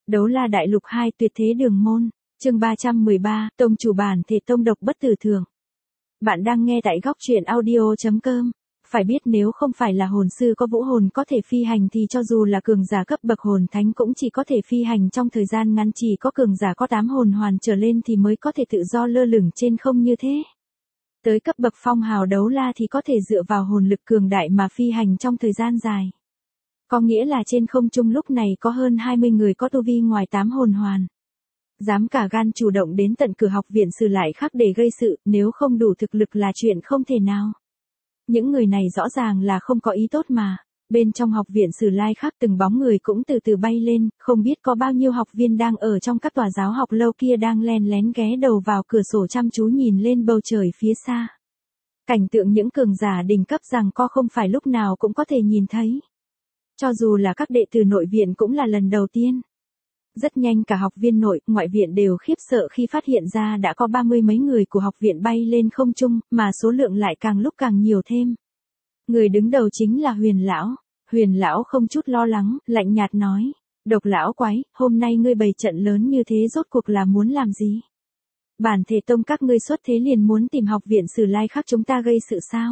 Đấu La Đại Lục 2 Tuyệt Thế Đường Môn, chương 313, Tông chủ bản thể tông độc bất tử thường. Bạn đang nghe tại góc truyện audio.com. Phải biết nếu không phải là hồn sư có vũ hồn có thể phi hành thì cho dù là cường giả cấp bậc hồn thánh cũng chỉ có thể phi hành trong thời gian ngắn, chỉ có cường giả có 8 hồn hoàn trở lên thì mới có thể tự do lơ lửng trên không như thế. Tới cấp bậc phong hào đấu la thì có thể dựa vào hồn lực cường đại mà phi hành trong thời gian dài. Có nghĩa là trên không trung lúc này có hơn 20 người có tu vi ngoài 8 hồn hoàn. Dám cả gan chủ động đến tận cửa học viện Sử Lại Khắc để gây sự, nếu không đủ thực lực là chuyện không thể nào. Những người này rõ ràng là không có ý tốt mà. Bên trong học viện Sử Lai Khắc từng bóng người cũng từ từ bay lên, không biết có bao nhiêu học viên đang ở trong các tòa giáo học lâu kia đang len lén ghé đầu vào cửa sổ chăm chú nhìn lên bầu trời phía xa. Cảnh tượng những cường giả đỉnh cấp rằng co không phải lúc nào cũng có thể nhìn thấy. Cho dù là các đệ tử nội viện cũng là lần đầu tiên. Rất nhanh cả học viên nội, ngoại viện đều khiếp sợ khi phát hiện ra đã có 30 mấy người của học viện bay lên không trung, mà số lượng lại càng lúc càng nhiều thêm. Người đứng đầu chính là Huyền Lão. Huyền Lão không chút lo lắng, lạnh nhạt nói. Độc lão quái, hôm nay ngươi bày trận lớn như thế rốt cuộc là muốn làm gì? Bản thể tông các ngươi xuất thế liền muốn tìm học viện Sử Lai Khắc chúng ta gây sự sao?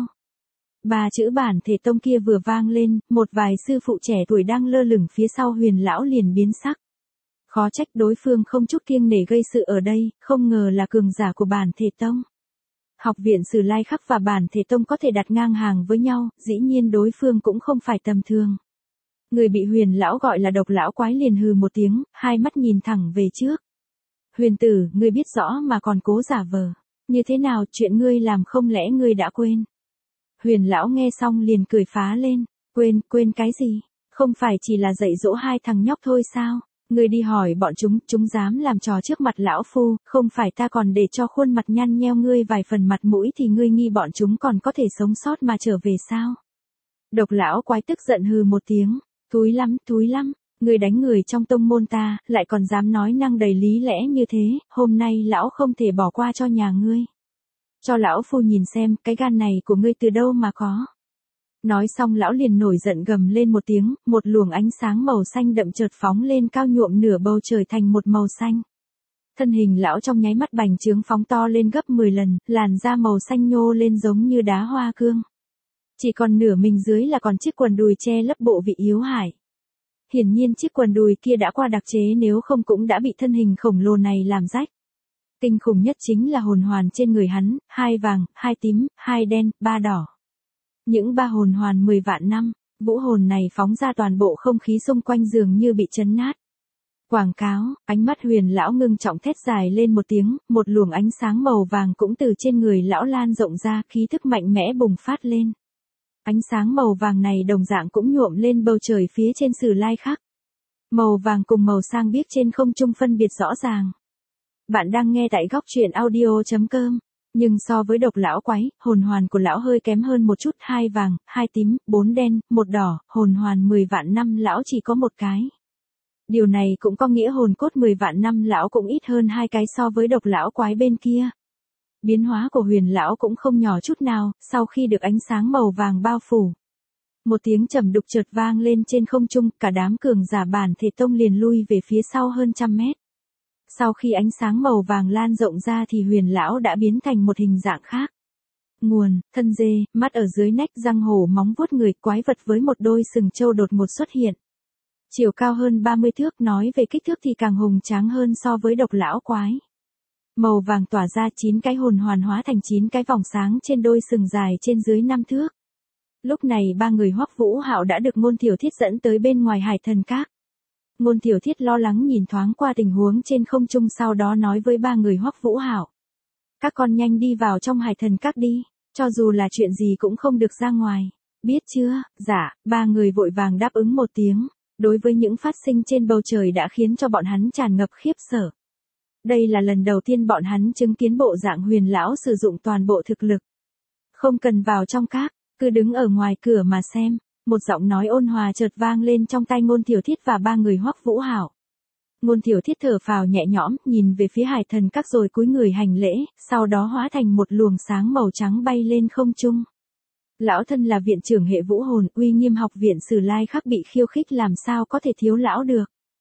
Ba chữ bản thể tông kia vừa vang lên, một vài sư phụ trẻ tuổi đang lơ lửng phía sau Huyền Lão liền biến sắc. Khó trách đối phương không chút kiêng nể gây sự ở đây, không ngờ là cường giả của bản thể tông. Học viện Sử Lai Khắc và bản thể tông có thể đặt ngang hàng với nhau, dĩ nhiên đối phương cũng không phải tầm thường. Người bị Huyền Lão gọi là độc lão quái liền hừ một tiếng, hai mắt nhìn thẳng về trước. Huyền tử, ngươi biết rõ mà còn cố giả vờ. Như thế nào, chuyện ngươi làm không lẽ ngươi đã quên? Huyền Lão nghe xong liền cười phá lên. Quên cái gì? Không phải chỉ là dạy dỗ hai thằng nhóc thôi sao? Ngươi đi hỏi bọn chúng dám làm trò trước mặt lão phu, không phải ta còn để cho khuôn mặt nhăn nheo ngươi vài phần mặt mũi thì ngươi nghi bọn chúng còn có thể sống sót mà trở về sao? Độc lão quái tức giận hừ một tiếng, thúi lắm, ngươi đánh người trong tông môn ta, lại còn dám nói năng đầy lý lẽ như thế, hôm nay lão không thể bỏ qua cho nhà ngươi. Cho lão phu nhìn xem, cái gan này của ngươi từ đâu mà có. Nói xong lão liền nổi giận gầm lên một tiếng, một luồng ánh sáng màu xanh đậm chợt phóng lên cao nhuộm nửa bầu trời thành một màu xanh. Thân hình lão trong nháy mắt bành trướng phóng to lên gấp 10 lần, làn da màu xanh nhô lên giống như đá hoa cương. Chỉ còn nửa mình dưới là còn chiếc quần đùi che lấp bộ vị yếu hại. Hiển nhiên chiếc quần đùi kia đã qua đặc chế nếu không cũng đã bị thân hình khổng lồ này làm rách. Kinh khủng nhất chính là hồn hoàn trên người hắn, 2 vàng, 2 tím, 2 đen, 3 đỏ. Những 3 hồn hoàn 10 vạn năm, vũ hồn này phóng ra toàn bộ không khí xung quanh dường như bị chấn nát. Quảng cáo, ánh mắt Huyền Lão ngưng trọng thét dài lên một tiếng, một luồng ánh sáng màu vàng cũng từ trên người lão lan rộng ra, khí thức mạnh mẽ bùng phát lên. Ánh sáng màu vàng này đồng dạng cũng nhuộm lên bầu trời phía trên Sử Lai Khắc. Màu vàng cùng màu sang biếc trên không trung phân biệt rõ ràng. Bạn đang nghe tại góc truyện audio.com. Nhưng so với độc lão quái, hồn hoàn của lão hơi kém hơn một chút, 2 vàng, 2 tím, 4 đen, 1 đỏ, hồn hoàn 10 vạn năm lão chỉ có 1 cái. Điều này cũng có nghĩa hồn cốt 10 vạn năm lão cũng ít hơn 2 cái so với độc lão quái bên kia. Biến hóa của Huyền Lão cũng không nhỏ chút nào, sau khi được ánh sáng màu vàng bao phủ. Một tiếng trầm đục chợt vang lên trên không trung, cả đám cường giả bản thể tông liền lui về phía sau hơn trăm mét. Sau khi ánh sáng màu vàng lan rộng ra thì Huyền Lão đã biến thành một hình dạng khác. Nguồn, thân dê, mắt ở dưới nách, răng hổ, móng vuốt người, quái vật với một đôi sừng trâu đột ngột xuất hiện. Chiều cao hơn 30 thước, nói về kích thước thì càng hùng tráng hơn so với độc lão quái. Màu vàng tỏa ra 9 cái hồn hoàn hóa thành 9 cái vòng sáng trên đôi sừng dài trên dưới 5 thước. Lúc này 3 người Hoắc Vũ Hạo đã được Ngôn Tiểu Thiết dẫn tới bên ngoài Hải Thần Các. Ngôn Tiểu Thiết lo lắng nhìn thoáng qua tình huống trên không trung sau đó nói với 3 người Hoắc Vũ Hạo. Các con nhanh đi vào trong Hải Thần Các đi, cho dù là chuyện gì cũng không được ra ngoài. Biết chưa? Dạ, 3 người vội vàng đáp ứng một tiếng. Đối với những phát sinh trên bầu trời đã khiến cho bọn hắn tràn ngập khiếp sợ. Đây là lần đầu tiên bọn hắn chứng kiến bộ dạng Huyền Lão sử dụng toàn bộ thực lực. Không cần vào trong các, cứ đứng ở ngoài cửa mà xem. Một giọng nói ôn hòa chợt vang lên trong tai Ngôn Tiểu Thiết và 3 người Hoắc Vũ Hạo. Ngôn Tiểu Thiết thở phào nhẹ nhõm, nhìn về phía Hải Thần Các rồi cúi người hành lễ, sau đó hóa thành một luồng sáng màu trắng bay lên không trung. Lão thân là viện trưởng hệ vũ hồn, uy nghiêm học viện Sử Lai Khắc bị khiêu khích làm sao có thể thiếu lão được.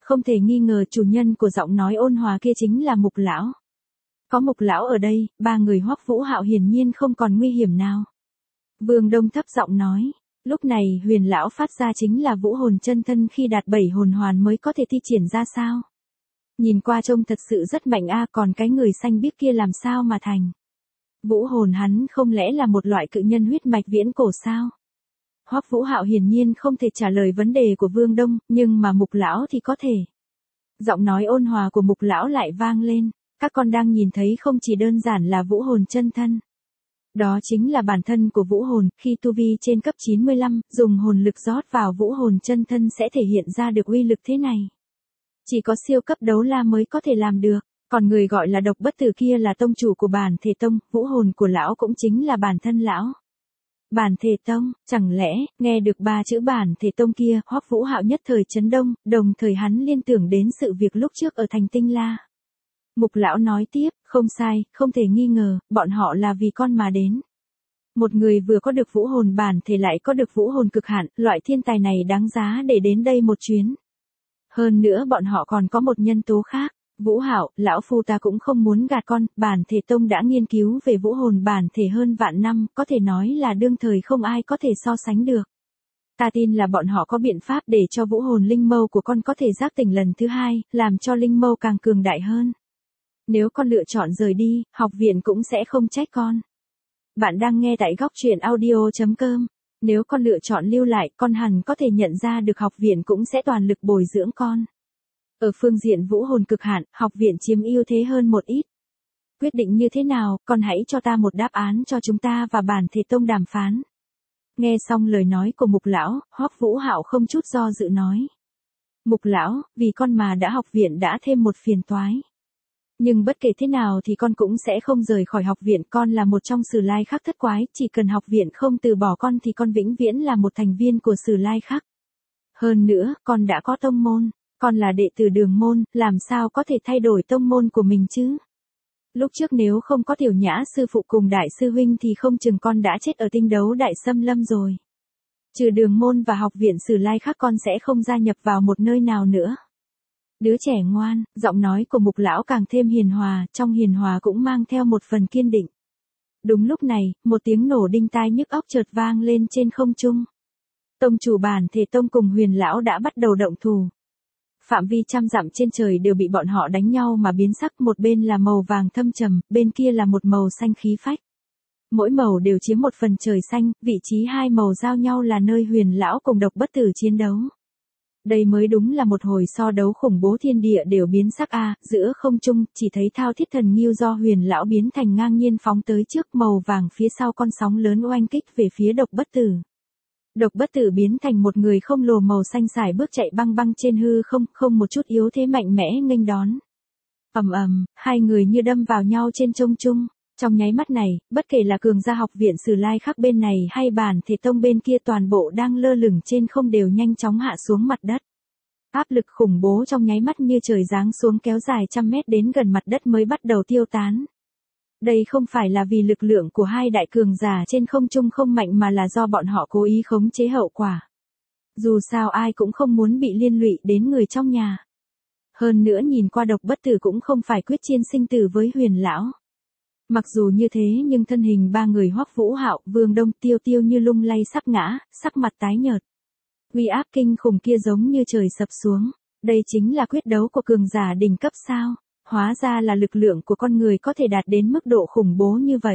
Không thể nghi ngờ chủ nhân của giọng nói ôn hòa kia chính là Mục lão. Có Mục lão ở đây, ba người Hoắc Vũ Hạo hiển nhiên không còn nguy hiểm nào. Vương Đông thấp giọng nói, lúc này Huyền lão phát ra chính là vũ hồn chân thân khi đạt 7 hồn hoàn mới có thể thi triển ra sao? Nhìn qua trông thật sự rất mạnh còn cái người xanh biếc kia làm sao mà thành? Vũ hồn hắn không lẽ là một loại cự nhân huyết mạch viễn cổ sao? Hoắc Vũ Hạo hiển nhiên không thể trả lời vấn đề của Vương Đông, nhưng mà Mục lão thì có thể. Giọng nói ôn hòa của Mục lão lại vang lên, các con đang nhìn thấy không chỉ đơn giản là vũ hồn chân thân. Đó chính là bản thân của vũ hồn, khi tu vi trên cấp 95, dùng hồn lực rót vào vũ hồn chân thân sẽ thể hiện ra được uy lực thế này. Chỉ có siêu cấp đấu la mới có thể làm được, còn người gọi là Độc Bất Tử kia là tông chủ của Bản Thể Tông, vũ hồn của lão cũng chính là bản thân lão. Bản Thể Tông, chẳng lẽ, nghe được 3 chữ Bản Thể Tông kia, Hoắc Vũ Hạo nhất thời chấn động, đồng thời hắn liên tưởng đến sự việc lúc trước ở thành Tinh La. Mục lão nói tiếp, không sai, không thể nghi ngờ, bọn họ là vì con mà đến. Một người vừa có được vũ hồn bản thể lại có được vũ hồn cực hạn, loại thiên tài này đáng giá để đến đây một chuyến. Hơn nữa bọn họ còn có một nhân tố khác. Vũ Hạo, lão phu ta cũng không muốn gạt con, Bản Thể Tông đã nghiên cứu về vũ hồn bản thể hơn vạn năm, có thể nói là đương thời không ai có thể so sánh được. Ta tin là bọn họ có biện pháp để cho vũ hồn linh mâu của con có thể giác tỉnh lần thứ 2, làm cho linh mâu càng cường đại hơn. Nếu con lựa chọn rời đi, học viện cũng sẽ không trách con. Bạn đang nghe tại góc truyện audio.com. Nếu con lựa chọn lưu lại, con hẳn có thể nhận ra được học viện cũng sẽ toàn lực bồi dưỡng con. Ở phương diện vũ hồn cực hạn, học viện chiếm ưu thế hơn một ít. Quyết định như thế nào, con hãy cho ta một đáp án cho chúng ta và Bản Thể Tông đàm phán. Nghe xong lời nói của Mục lão, Hoắc Vũ Hạo không chút do dự nói. Mục lão, vì con mà đã học viện đã thêm một phiền toái. Nhưng bất kể thế nào thì con cũng sẽ không rời khỏi học viện, con là một trong Sử Lai Khắc thất quái, chỉ cần học viện không từ bỏ con thì con vĩnh viễn là một thành viên của Sử Lai Khắc. Hơn nữa, con đã có tông môn, con là đệ tử Đường môn, làm sao có thể thay đổi tông môn của mình chứ? Lúc trước nếu không có Tiểu Nhã sư phụ cùng đại sư huynh thì không chừng con đã chết ở tinh đấu đại xâm lâm rồi. Trừ Đường môn và học viện Sử Lai Khắc con sẽ không gia nhập vào một nơi nào nữa. Đứa trẻ ngoan, giọng nói của Mục lão càng thêm hiền hòa, trong hiền hòa cũng mang theo một phần kiên định. Đúng lúc này, một tiếng nổ đinh tai nhức óc chợt vang lên trên không trung. Tông chủ Bản Thể Tông cùng Huyền lão đã bắt đầu động thủ. Phạm vi trăm dặm trên trời đều bị bọn họ đánh nhau mà biến sắc, một bên là màu vàng thâm trầm, bên kia là một màu xanh khí phách. Mỗi màu đều chiếm một phần trời xanh, vị trí hai màu giao nhau là nơi Huyền lão cùng Độc Bất Tử chiến đấu. Đây mới đúng là một hồi so đấu khủng bố, thiên địa đều biến sắc giữa không trung, chỉ thấy Thao Thiết Thần Ngưu do Huyền lão biến thành ngang nhiên phóng tới trước, màu vàng phía sau con sóng lớn oanh kích về phía Độc Bất Tử. Độc Bất Tử biến thành một người không lồ màu xanh sải bước chạy băng băng trên hư không, không một chút yếu thế, mạnh mẽ nghênh đón. Ầm ầm, hai người như đâm vào nhau trên không trung. Trong nháy mắt này, bất kể là cường gia học viện Sử Lai Khắc bên này hay Bản Thể Tông bên kia, toàn bộ đang lơ lửng trên không đều nhanh chóng hạ xuống mặt đất. Áp lực khủng bố trong nháy mắt như trời giáng xuống, kéo dài trăm mét đến gần mặt đất mới bắt đầu tiêu tán. Đây không phải là vì lực lượng của hai đại cường giả trên không trung không mạnh, mà là do bọn họ cố ý khống chế hậu quả. Dù sao ai cũng không muốn bị liên lụy đến người trong nhà. Hơn nữa nhìn qua Độc Bất Tử cũng không phải quyết chiến sinh tử với Huyền lão. Mặc dù như thế nhưng thân hình ba người Hoắc Vũ Hạo, Vương Đông, Tiêu Tiêu như lung lay sắp ngã, sắc mặt tái nhợt. Uy áp kinh khủng kia giống như trời sập xuống. Đây chính là quyết đấu của cường giả đỉnh cấp sao? Hóa ra là lực lượng của con người có thể đạt đến mức độ khủng bố như vậy.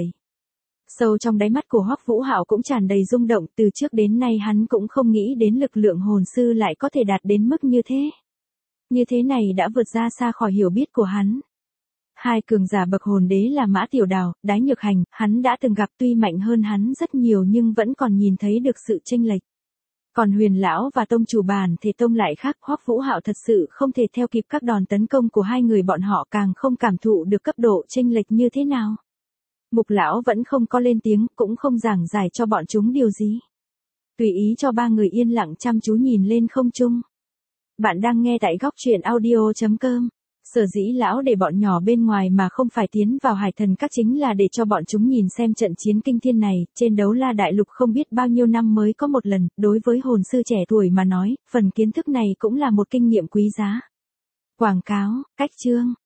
Sâu trong đáy mắt của Hoắc Vũ Hạo cũng tràn đầy rung động, từ trước đến nay hắn cũng không nghĩ đến lực lượng hồn sư lại có thể đạt đến mức như thế. Như thế này đã vượt ra xa khỏi hiểu biết của hắn. Hai cường giả bậc hồn đế là Mã Tiểu Đào, Đái Nhược Hành, hắn đã từng gặp, tuy mạnh hơn hắn rất nhiều nhưng vẫn còn nhìn thấy được sự chênh lệch. Còn Huyền lão và tông chủ Bản Thể Tông lại khác, Hoắc Vũ Hạo thật sự không thể theo kịp các đòn tấn công của hai người bọn họ, càng không cảm thụ được cấp độ chênh lệch như thế nào. Mục lão vẫn không có lên tiếng, cũng không giảng giải cho bọn chúng điều gì. Tùy ý cho ba người yên lặng chăm chú nhìn lên không trung. Bạn đang nghe tại góc truyện audio.com. Sở dĩ lão để bọn nhỏ bên ngoài mà không phải tiến vào Hải Thần Các chính là để cho bọn chúng nhìn xem trận chiến kinh thiên này, trên Đấu La Đại Lục không biết bao nhiêu năm mới có một lần, đối với hồn sư trẻ tuổi mà nói, phần kiến thức này cũng là một kinh nghiệm quý giá. Quảng cáo, cách chương.